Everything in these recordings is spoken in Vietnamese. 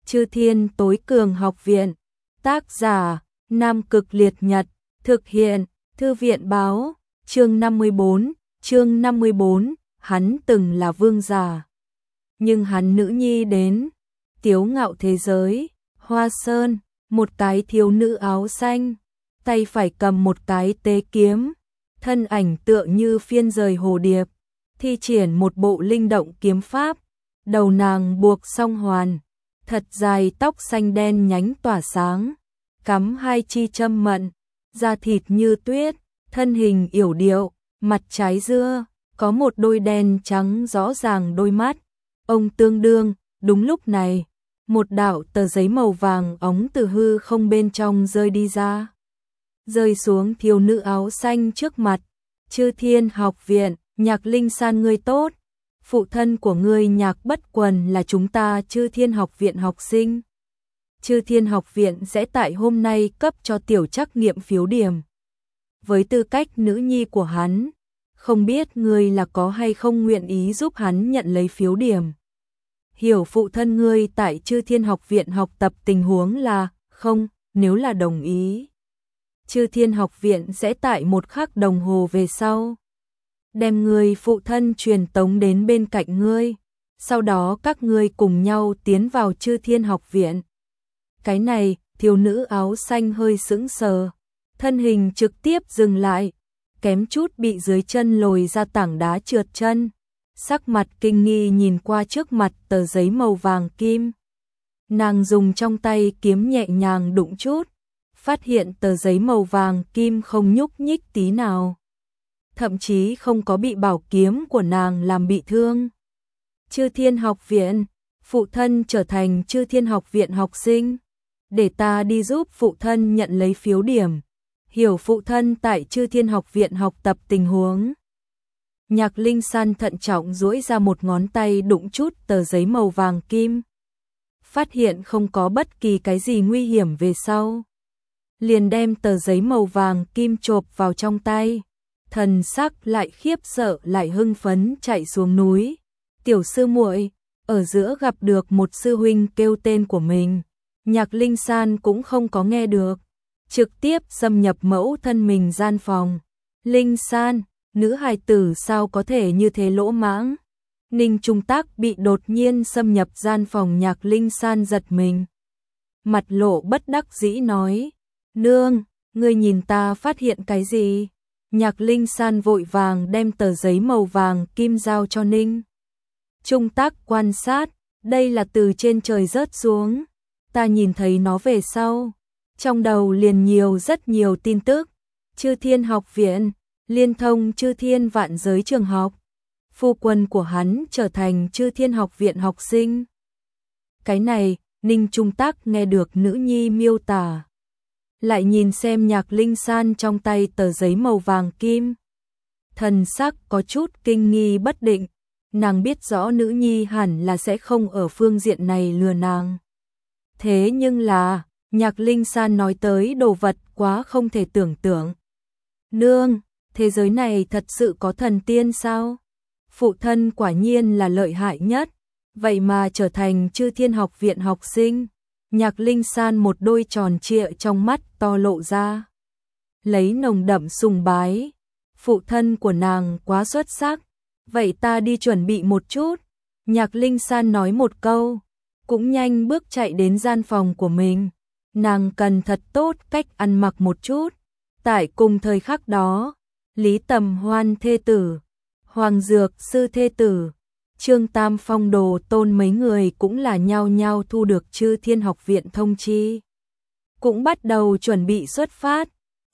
Chư Thiên Tối Cường Học Viện. Tác giả: Nam Cực Liệt Nhật. Thực hiện: Thư viện báo. Chương 54, hắn từng là vương giả. Nhưng hắn nữ nhi đến. Tiếu ngạo thế giới. Hoa Sơn, một cái thiếu nữ áo xanh, tay phải cầm một cái tế kiếm, thân ảnh tựa như phiên rời hồ điệp, thi triển một bộ linh động kiếm pháp, đầu nàng buộc song hoàn, thật dài tóc xanh đen nhánh tỏa sáng, cắm hai chi châm mận, da thịt như tuyết, thân hình yểu điệu, mặt trái dưa, có một đôi đen trắng rõ ràng đôi mắt. Ông tương đương, đúng lúc này, một đạo tờ giấy màu vàng óng từ hư không bên trong rơi đi ra, rơi xuống thiếu nữ áo xanh trước mặt. Chư Thiên Học Viện. Nhạc Linh San ngươi tốt, phụ thân của ngươi Nhạc Bất Quần là chúng ta Chư Thiên Học Viện học sinh. Chư Thiên Học Viện sẽ tại hôm nay cấp cho tiểu trắc nghiệm phiếu điểm. Với tư cách nữ nhi của hắn, không biết ngươi là có hay không nguyện ý giúp hắn nhận lấy phiếu điểm. Hiểu phụ thân ngươi tại Chư Thiên Học Viện học tập tình huống là không, nếu là đồng ý. Chư Thiên Học Viện sẽ tại 1 khắc đồng hồ về sau đem ngươi phụ thân truyền tống đến bên cạnh ngươi, sau đó các ngươi cùng nhau tiến vào Chư Thiên Học Viện. Cái này, thiếu nữ áo xanh hơi sững sờ, thân hình trực tiếp dừng lại, kém chút bị dưới chân lồi ra tảng đá trượt chân, sắc mặt kinh nghi nhìn qua trước mặt tờ giấy màu vàng kim. Nàng dùng trong tay kiếm nhẹ nhàng đụng chút, phát hiện tờ giấy màu vàng kim không nhúc nhích tí nào, thậm chí không có bị bảo kiếm của nàng làm bị thương. Chư Thiên Học Viện, phụ thân trở thành Chư Thiên Học Viện học sinh, để ta đi giúp phụ thân nhận lấy phiếu điểm, hiểu phụ thân tại Chư Thiên Học Viện học tập tình huống. Nhạc Linh San thận trọng duỗi ra một ngón tay đụng chút tờ giấy màu vàng kim, phát hiện không có bất kỳ cái gì nguy hiểm về sau, liền đem tờ giấy màu vàng kim chộp vào trong tay, thần sắc lại khiếp sợ lại hưng phấn chạy xuống núi. Tiểu sư muội, ở giữa gặp được một sư huynh kêu tên của mình, Nhạc Linh San cũng không có nghe được, trực tiếp xâm nhập mẫu thân mình gian phòng. Linh San, nữ hài tử sao có thể như thế lỗ mãng? Ninh Trung Tác bị đột nhiên xâm nhập gian phòng Nhạc Linh San giật mình, mặt lộ bất đắc dĩ nói, nương, ngươi nhìn ta phát hiện cái gì? Nhạc Linh San vội vàng đem tờ giấy màu vàng kim giao cho Ninh Trung Tác quan sát, đây là từ trên trời rớt xuống, ta nhìn thấy nó về sau, trong đầu liền rất nhiều tin tức. Chư Thiên Học Viện, liên thông Chư Thiên vạn giới trường học, phu quân của hắn trở thành Chư Thiên Học Viện học sinh. Cái này, Ninh Trung Tác nghe được nữ nhi miêu tả, lại nhìn xem Nhạc Linh San trong tay tờ giấy màu vàng kim, thần sắc có chút kinh nghi bất định, nàng biết rõ nữ nhi hẳn là sẽ không ở phương diện này lừa nàng. Thế nhưng là, Nhạc Linh San nói tới đồ vật quá không thể tưởng tượng. Nương, thế giới này thật sự có thần tiên sao? Phụ thân quả nhiên là lợi hại nhất, vậy mà trở thành Chư Thiên Học Viện học sinh. Nhạc Linh San một đôi tròn trịa trong mắt to lộ ra, lấy nồng đậm sùng bái. Phụ thân của nàng quá xuất sắc, vậy ta đi chuẩn bị một chút. Nhạc Linh San nói một câu, cũng nhanh bước chạy đến gian phòng của mình. Nàng cần thật tốt cách ăn mặc một chút. Tại cùng thời khắc đó, Lý Tầm Hoan thê tử, Hoàng Dược Sư thê tử, Trương Tam Phong Đồ Tôn mấy người cũng là nhao nhao thu được Chư Thiên Học Viện thông chi, cũng bắt đầu chuẩn bị xuất phát.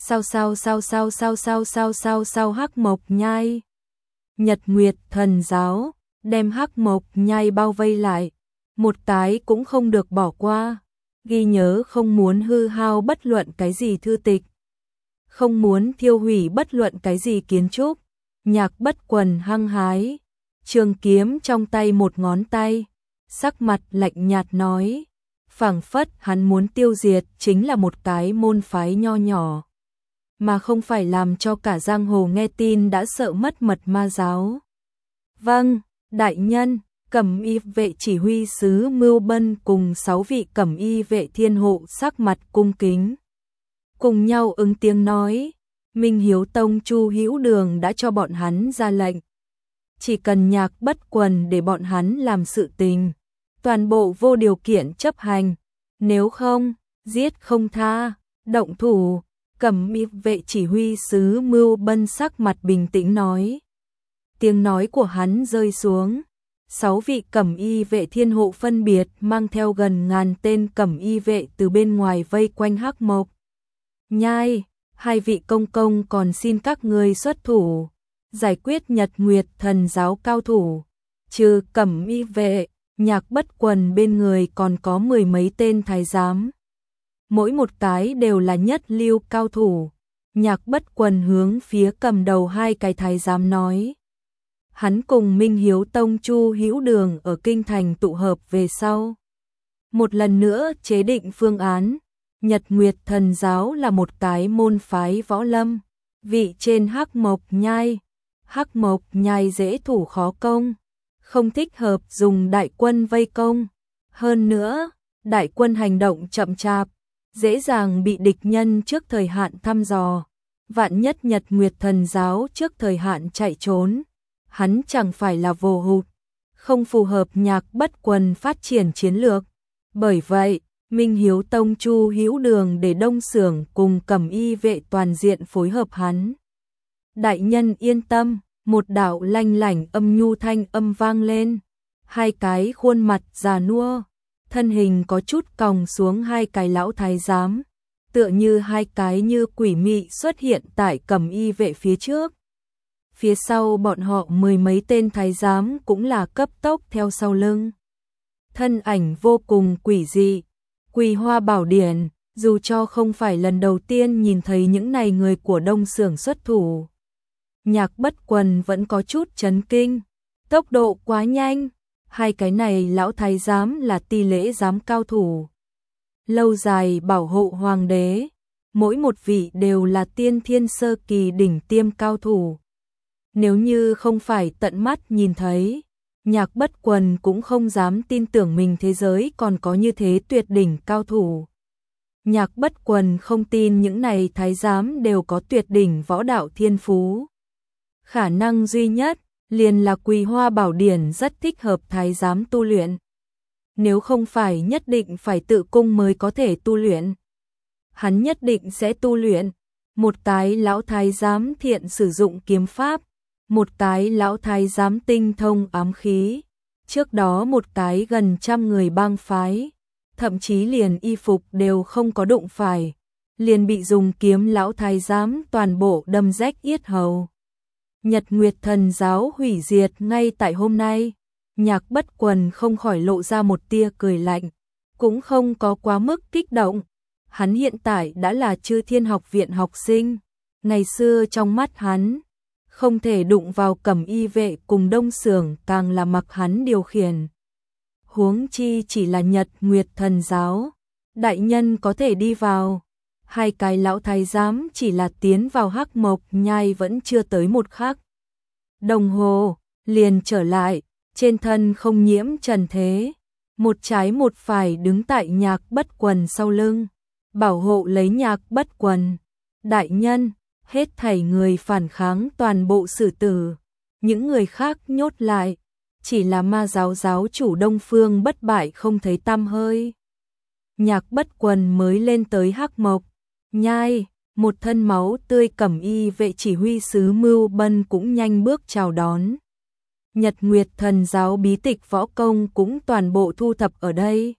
Sao Hắc Mộc Nhai, Nhật Nguyệt Thần Giáo đem Hắc Mộc Nhai bao vây lại, một cái cũng không được bỏ qua, ghi nhớ không muốn hư hao bất luận cái gì thư tịch, không muốn thiêu hủy bất luận cái gì kiến trúc. Nhạc Bất Quần hăng hái, trường kiếm trong tay một ngón tay, sắc mặt lạnh nhạt nói, phảng phất hắn muốn tiêu diệt chính là một cái môn phái nho nhỏ, mà không phải làm cho cả giang hồ nghe tin đã sợ mất mật ma giáo. Vâng, đại nhân, Cẩm y vệ chỉ huy sứ Mưu Bân cùng 6 vị cẩm y vệ thiên hộ sắc mặt cung kính. Cùng nhau ứng tiếng nói, Minh Hiếu Tông Chu Hữu Đường đã cho bọn hắn ra lệnh. Chỉ cần Nhạc Bất Quần để bọn hắn làm sự tình, toàn bộ vô điều kiện chấp hành, nếu không, giết không tha, động thủ. Cẩm y vệ chỉ huy sứ Mưu Bân sắc mặt bình tĩnh nói. Tiếng nói của hắn rơi xuống. 6 vị cẩm y vệ thiên hộ phân biệt mang theo gần ngàn tên cẩm y vệ từ bên ngoài vây quanh Hắc Mộc Nhai. 2 vị công công còn xin các ngươi xuất thủ, giải quyết Nhật Nguyệt Thần giáo cao thủ. Trừ cẩm y vệ, Nhạc Bất Quần bên người còn có 10 mấy tên thái giám. Mỗi một cái đều là nhất lưu cao thủ. Nhạc Bất Quần hướng phía cầm đầu 2 cái thái giám nói. Hắn cùng Minh Hiếu Tông Chu Hữu Đường ở kinh thành tụ hợp về sau. Một lần nữa chế định phương án, Nhật Nguyệt Thần giáo là một cái môn phái võ lâm, vị trên Hắc Mộc Nhai. Hắc Mộc Nhai dễ thủ khó công, không thích hợp dùng đại quân vây công. Hơn nữa, đại quân hành động chậm chạp, dễ dàng bị địch nhân trước thời hạn thăm dò. Vạn nhất Nhật Nguyệt Thần giáo trước thời hạn chạy trốn, hắn chẳng phải là vô hụt, không phù hợp Nhạc Bất Quần phát triển chiến lược. Bởi vậy, Minh Hiếu Tông Chu Hữu Đường để Đông Xưởng cùng cẩm y vệ toàn diện phối hợp hắn. Đại nhân yên tâm, một đạo lanh lảnh âm nhu thanh âm vang lên. 2 cái khuôn mặt già nua, thân hình có chút còng xuống 2 cái lão thái giám, tựa như 2 cái như quỷ mị xuất hiện tại cẩm y vệ phía trước. Phía sau bọn họ 10 mấy tên thái giám cũng là cấp tốc theo sau lưng. Thân ảnh vô cùng quỷ dị. Quỳ Hoa Bảo Điển, dù cho không phải lần đầu tiên nhìn thấy những này người của Đông Xưởng xuất thủ, Nhạc Bất Quần vẫn có chút chấn kinh. Tốc độ quá nhanh, 2 cái này lão thái giám là ti lễ giám cao thủ. Lâu dài bảo hộ hoàng đế, mỗi một vị đều là tiên thiên sơ kỳ đỉnh tiêm cao thủ. Nếu như không phải tận mắt nhìn thấy, Nhạc Bất Quần cũng không dám tin tưởng mình thế giới còn có như thế tuyệt đỉnh cao thủ. Nhạc Bất Quần không tin những này thái giám đều có tuyệt đỉnh võ đạo thiên phú. Khả năng duy nhất liền là Quỳ Hoa Bảo Điển rất thích hợp thái giám tu luyện. Nếu không phải nhất định phải tự cung mới có thể tu luyện, hắn nhất định sẽ tu luyện. Một cái lão thái giám thiện sử dụng kiếm pháp, một cái lão thái giám tinh thông ám khí, trước đó một cái gần 100 người bang phái, thậm chí liền y phục đều không có đụng phải, liền bị dùng kiếm lão thái giám toàn bộ đâm rách yết hầu. Nhật Nguyệt Thần giáo hủy diệt ngay tại hôm nay. Nhạc Bất Quần không khỏi lộ ra một tia cười lạnh, cũng không có quá mức kích động. Hắn hiện tại đã là Chư Thiên Học viện học sinh, ngày xưa trong mắt hắn, không thể đụng vào cẩm y vệ cùng Đông Xưởng càng là mặc hắn điều khiển. Huống chi chỉ là Nhật Nguyệt Thần giáo, đại nhân có thể đi vào. 2 cái lão thái giám chỉ là tiến vào Hắc Mộc Nhai vẫn chưa tới 1 khắc đồng hồ, liền trở lại, trên thân không nhiễm trần thế, một trái một phải đứng tại Nhạc Bất Quần sau lưng, bảo hộ lấy Nhạc Bất Quần. Đại nhân, hết thảy người phản kháng toàn bộ xử tử, những người khác nhốt lại, chỉ là Ma giáo giáo chủ Đông Phương Bất Bại không thấy tăm hơi. Nhạc Bất Quần mới lên tới Hắc Mộc Nhai, một thân máu tươi cẩm y vệ chỉ huy sứ Mưu Bân cũng nhanh bước chào đón. Nhật Nguyệt Thần giáo bí tịch võ công cũng toàn bộ thu thập ở đây.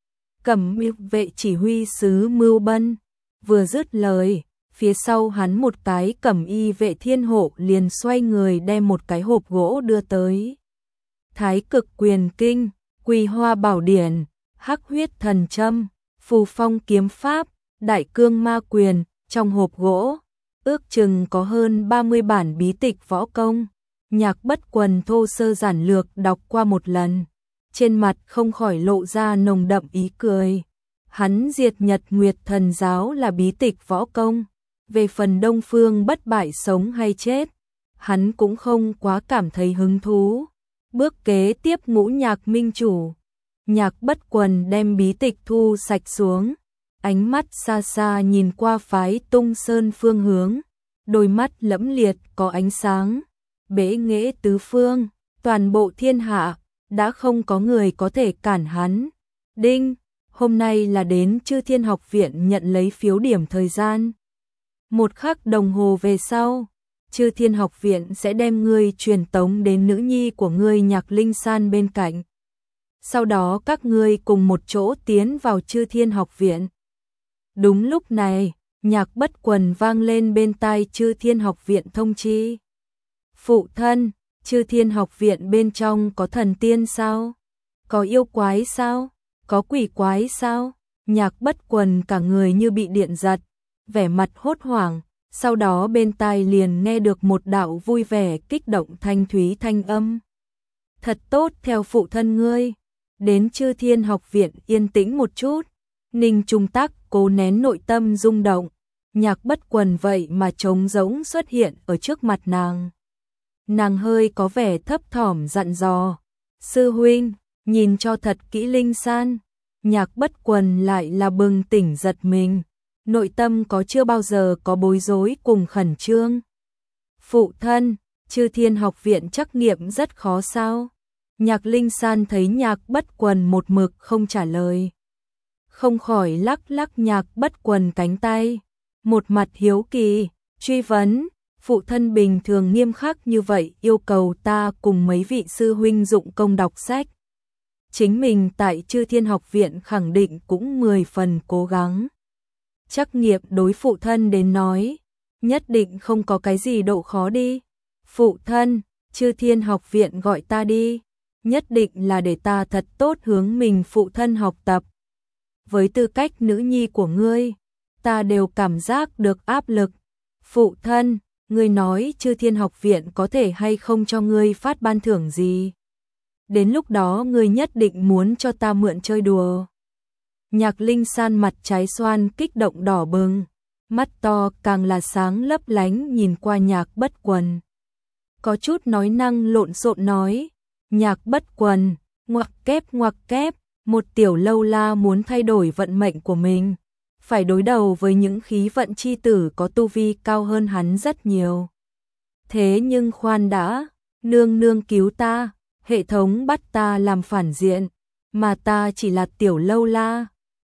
Cẩm y vệ chỉ huy sứ Mưu Bân vừa dứt lời, phía sau hắn một cái cẩm y vệ thiên hộ liền xoay người đem một cái hộp gỗ đưa tới. Thái Cực Quyền Kinh, Quỳ Hoa Bảo Điển, Hắc Huyết Thần Châm, Phù Phong Kiếm Pháp, Đại Cương Ma Quyền. Trong hộp gỗ, ước chừng có hơn 30 bản bí tịch võ công. Nhạc Bất Quần thô sơ giản lược đọc qua một lần, trên mặt không khỏi lộ ra nồng đậm ý cười. Hắn diệt Nhật Nguyệt Thần giáo là bí tịch võ công, về phần Đông Phương Bất Bại sống hay chết, hắn cũng không quá cảm thấy hứng thú. Bước kế tiếp ngũ nhạc minh chủ. Nhạc Bất Quần đem bí tịch thu sạch xuống, ánh mắt xa xa nhìn qua phái Tung Sơn phương hướng, đôi mắt lẫm liệt có ánh sáng, bế nghệ tứ phương, toàn bộ thiên hạ, đã không có người có thể cản hắn. Đinh, hôm nay là đến Chư Thiên Học Viện nhận lấy phiếu điểm thời gian. 1 khắc đồng hồ về sau, Chư Thiên Học Viện sẽ đem ngươi truyền tống đến nữ nhi của ngươi Nhạc Linh San bên cạnh. Sau đó các ngươi cùng một chỗ tiến vào Chư Thiên Học Viện. Đúng lúc này, Nhạc Bất Quần vang lên bên tai Chư Thiên Học Viện thông chi. Phụ thân, Chư Thiên Học Viện bên trong có thần tiên sao? Có yêu quái sao? Có quỷ quái sao? Nhạc Bất Quần cả người như bị điện giật, vẻ mặt hốt hoảng, sau đó bên tai liền nghe được một đạo vui vẻ kích động thanh thúy thanh âm. Thật tốt, theo phụ thân ngươi. Đến Chư Thiên Học Viện yên tĩnh một chút. Ninh Trung Tắc cố nén nội tâm rung động, Nhạc Bất Quần vậy mà trống rỗng xuất hiện ở trước mặt nàng. Nàng hơi có vẻ thấp thỏm dặn dò, sư huynh, nhìn cho thật kỹ Linh San. Nhạc Bất Quần lại là bừng tỉnh giật mình, nội tâm có chưa bao giờ có bối rối cùng khẩn trương. Phụ thân, Chư Thiên Học Viện trắc nghiệm rất khó sao? Nhạc Linh San thấy Nhạc Bất Quần một mực không trả lời, không khỏi lắc lắc Nhạc Bất Quần cánh tay, một mặt hiếu kỳ, truy vấn, phụ thân bình thường nghiêm khắc như vậy yêu cầu ta cùng mấy vị sư huynh dụng công đọc sách. Chính mình tại Chư Thiên Học Viện khẳng định cũng 10 phần cố gắng. Trắc nghiệm đối phụ thân đến nói, nhất định không có cái gì độ khó đi. Phụ thân, Chư Thiên Học Viện gọi ta đi, nhất định là để ta thật tốt hướng mình phụ thân học tập. Với tư cách nữ nhi của ngươi, ta đều cảm giác được áp lực. Phụ thân, ngươi nói Chư Thiên Học Viện có thể hay không cho ngươi phát ban thưởng gì? Đến lúc đó ngươi nhất định muốn cho ta mượn chơi đùa. Nhạc Linh San mặt trái xoan kích động đỏ bừng, mắt to càng là sáng lấp lánh nhìn qua Nhạc Bất Quần. Có chút nói năng lộn xộn nói, Nhạc Bất Quần, ngoặc kép, một tiểu lâu la muốn thay đổi vận mệnh của mình, phải đối đầu với những khí vận chi tử có tu vi cao hơn hắn rất nhiều. Thế nhưng khoan đã, nương nương cứu ta, hệ thống bắt ta làm phản diện, mà ta chỉ là tiểu lâu la,